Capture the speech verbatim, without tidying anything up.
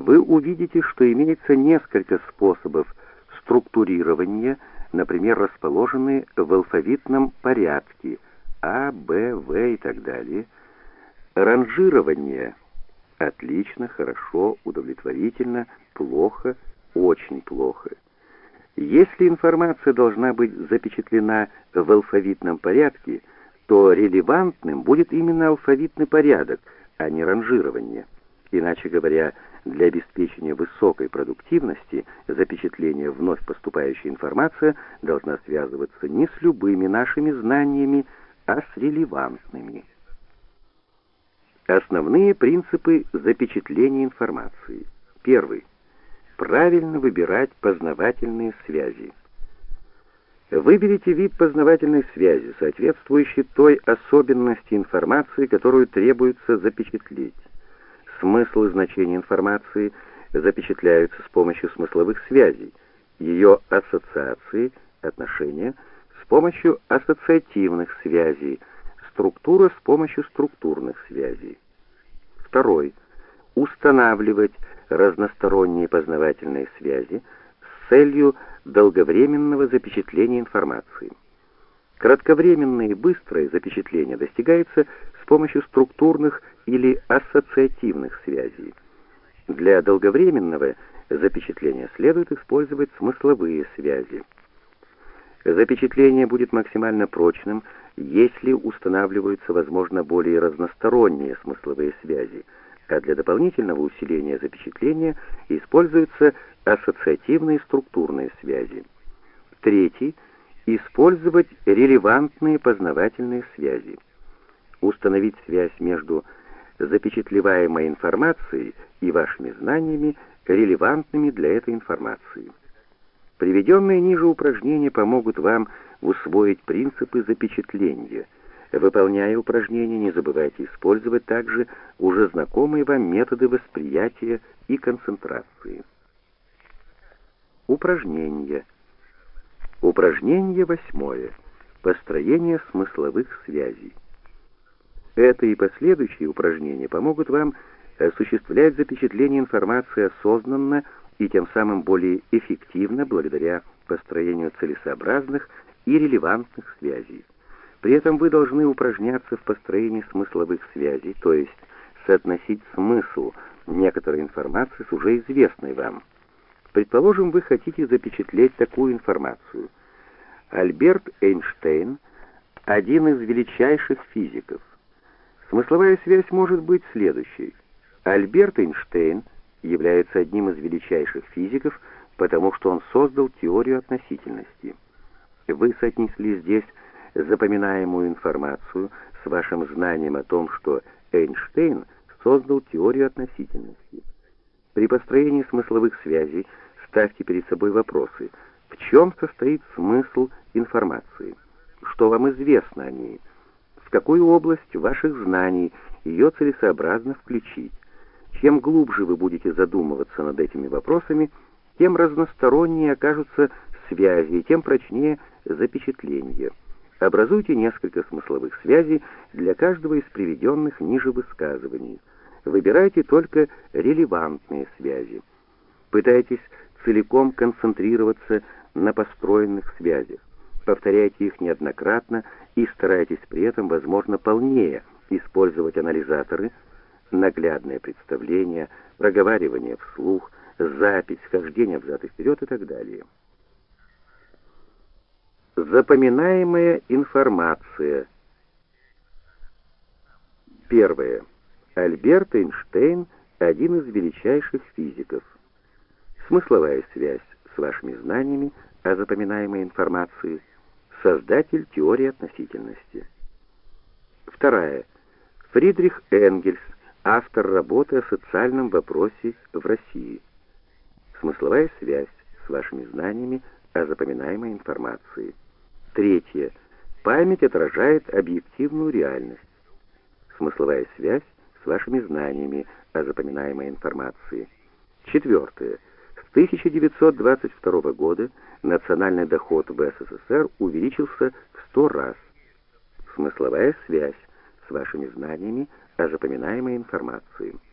вы увидите, что имеется несколько способов структурирования, например, расположенные в алфавитном порядке А, Б, В и так далее. Ранжирование: отлично, хорошо, удовлетворительно, плохо, очень плохо. Если информация должна быть запечатлена в алфавитном порядке, то релевантным будет именно алфавитный порядок, а не ранжирование. Иначе говоря, для обеспечения высокой продуктивности запечатление вновь поступающей информации должна связываться не с любыми нашими знаниями, а с релевантными. Основные принципы запечатления информации. Первый. Правильно выбирать познавательные связи. Выберите вид познавательной связи, соответствующий той особенности информации, которую требуется запечатлеть. Смысл и значение информации запечатляются с помощью смысловых связей, ее ассоциации, отношения с помощью ассоциативных связей, структура с помощью структурных связей. Второй. Устанавливать разносторонние познавательные связи с целью долговременного запечатления информации. Кратковременное и быстрое запечатление достигается с помощью структурных или ассоциативных связей. Для долговременного запечатления следует использовать смысловые связи. Запечатление будет максимально прочным, если устанавливаются, возможно, более разносторонние смысловые связи, а для дополнительного усиления запечатления используются ассоциативные структурные связи. Третий. Использовать релевантные познавательные связи. Установить связь между запечатлеваемой информацией и вашими знаниями, релевантными для этой информации. Приведенные ниже упражнения помогут вам усвоить принципы запечатления. Выполняя упражнения, не забывайте использовать также уже знакомые вам методы восприятия и концентрации. Упражнения. Упражнение восьмое. Построение смысловых связей. Это и последующие упражнения помогут вам осуществлять запечатление информации осознанно и тем самым более эффективно благодаря построению целесообразных и релевантных связей. При этом вы должны упражняться в построении смысловых связей, то есть соотносить смысл некоторой информации с уже известной вам. Предположим, вы хотите запечатлеть такую информацию. Альберт Эйнштейн – один из величайших физиков. Смысловая связь может быть следующей. Альберт Эйнштейн является одним из величайших физиков, потому что он создал теорию относительности. Вы соотнесли здесь запоминаемую информацию с вашим знанием о том, что Эйнштейн создал теорию относительности. При построении смысловых связей ставьте перед собой вопросы. В чем состоит смысл информации? Что вам известно о ней? В какую область ваших знаний ее целесообразно включить? Чем глубже вы будете задумываться над этими вопросами, тем разностороннее окажутся связи, и тем прочнее запечатление. Образуйте несколько смысловых связей для каждого из приведенных ниже высказываний. Выбирайте только релевантные связи. Пытайтесь целиком концентрироваться на построенных связях. Повторяйте их неоднократно и старайтесь при этом, возможно, полнее использовать анализаторы, наглядное представление, проговаривание вслух, запись, хождение взад и вперед и так далее. Запоминаемая информация. Первое. Альберт Эйнштейн – один из величайших физиков. Смысловая связь с вашими знаниями о запоминаемой информации. Создатель теории относительности. Вторая. Фридрих Энгельс, автор работы о социальном вопросе в России. Смысловая связь с вашими знаниями о запоминаемой информации. Третье. Память отражает объективную реальность. Смысловая связь с вашими знаниями о запоминаемой информации. Четвертое. С тысяча девятьсот двадцать второго года национальный доход в СССР увеличился в сто раз. Смысловая связь с вашими знаниями о запоминаемой информации.